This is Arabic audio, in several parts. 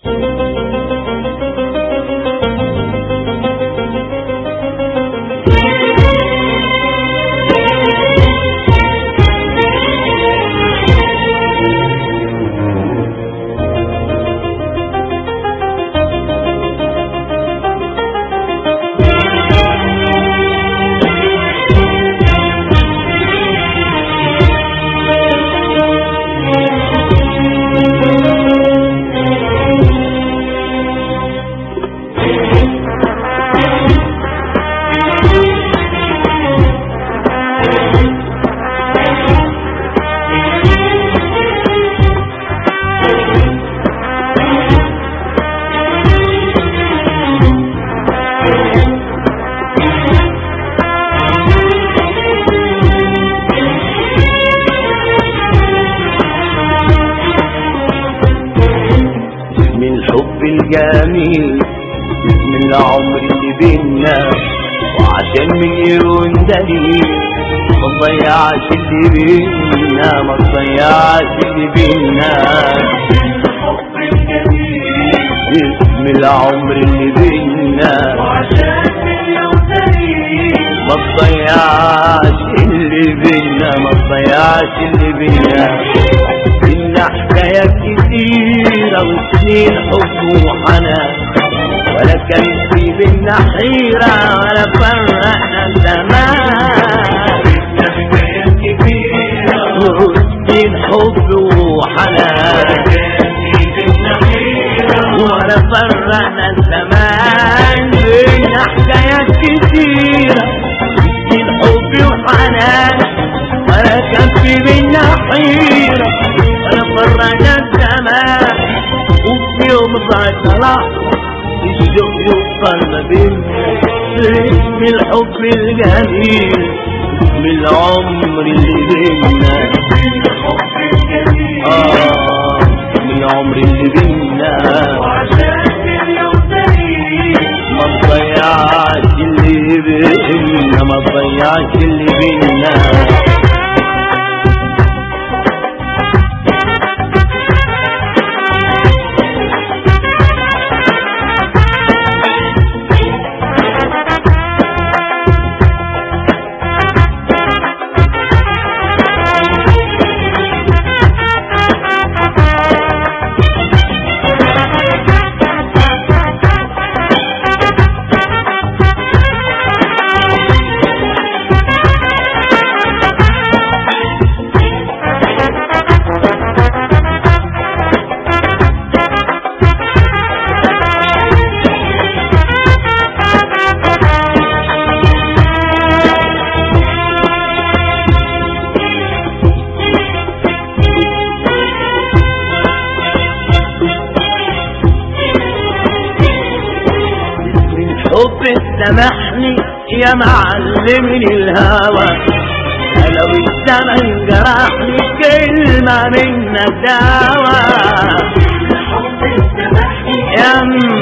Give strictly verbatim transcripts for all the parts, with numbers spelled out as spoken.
الجميل من العمر اللي بينا، وعشان مليون دليل ما تضيعش اللي بينا، ما تضيعش اللي بينا. الحب الجميل من العمر اللي بينا، وعشان مليون دليل ما تضيعش اللي بينا، ما تضيعش اللي بينا. إن حكايات كتيرة وسنين حب وحنان، ولا كان في بينا حيرة ولا فرقنا زمان. إن حكايات كتيرة وسنين حب وحنان، ولا فرقنا زمان. بينا حكايات كتيرة وسنين حب وحنان، ولا كان في بينا حيرة ولا فرقنا الزمان. وفي يوم ضاعت لحظة الشوق يوصل ما بينا، اسم الحب الجميل من العمر اللي بينا. الحب الجميل آه من العمر اللي بينا، وعشان مليون دليل ما تضيعش اللي بينا، ما تضيعش اللي بينا. حب سامحني يا معلمني الهوى، لو الزمن جرحني كلمة منك دواء. الحب سامحني يا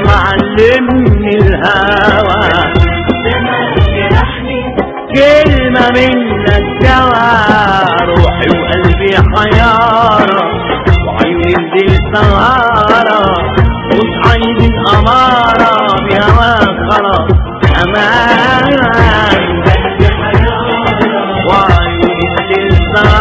معلمني الهوى، زمان جرحني كلمة منك دواء. روحي وقلبي حيارة وعيوني الليل سهارة، مش عايزين أمارة بهواك خلاص أمان. قلبي حيارة وعيوني الليل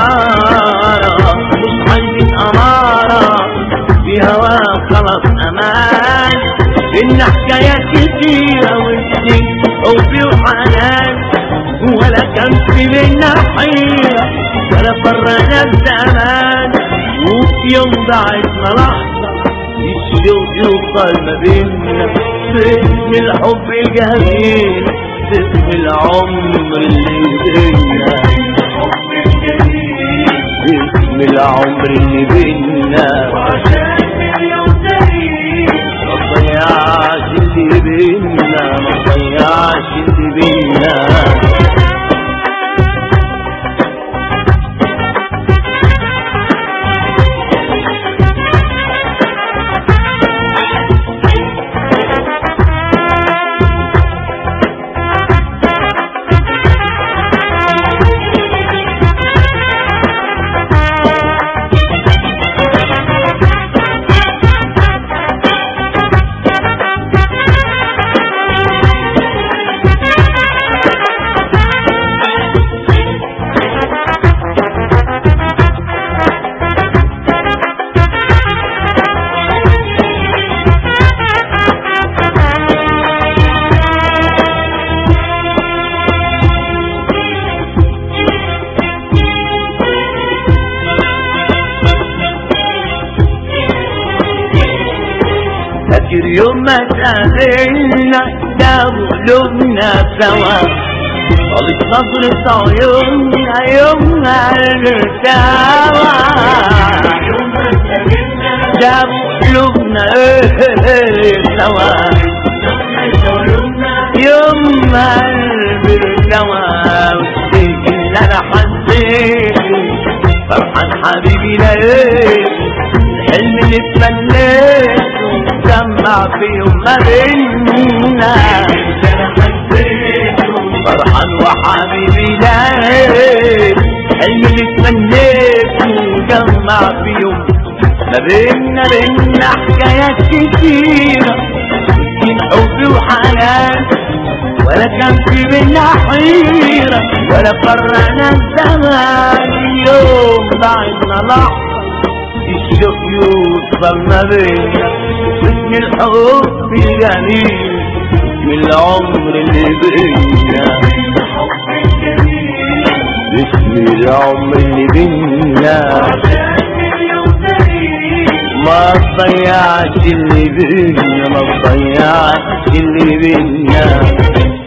سهارة، مش عايزين أمارة بهواك خلاص أمان. إن حكايات كتيرة وسنين حب وحنان، ولا كان في بينا حيرة ولا فرقنا الزمان. وفي يوم ضاعتنا لحظة الشوق يوصل ما بينا، باسم الحب الجميل، باسم العمر اللي بينا. الحب الجميل باسم العمر اللي بينا، وعشان مليون دليل ما تضيعش اللي بينا، ما تضيعش اللي بينا. فاكر يوم ما تقابلنا دابوا قلوبنا سوا طالت نظرة عيوننا يومها الارتوى دابوا قلوبنا سوا يومها الارتوى والشيء اللي انا حسيته فرحان حبيبي لقيت الحلم اللي اتمنيته جمع في يوم ما بينا فرحان وحبيبي لقيت الحلم اللي اتمنيته جمع في يوم ما بينا بينا حكايات كتيرة من حب وحنان ولا كان في بينا حيرة ولا فرقنا الزمان يوم بعدنا لحظة الشوق يوصل ما بينا واسم الحب الجميل من العمر اللي بينا اسم العمر اللي بينا ما تضيعش اللي بينا ما تضيعش اللي بينا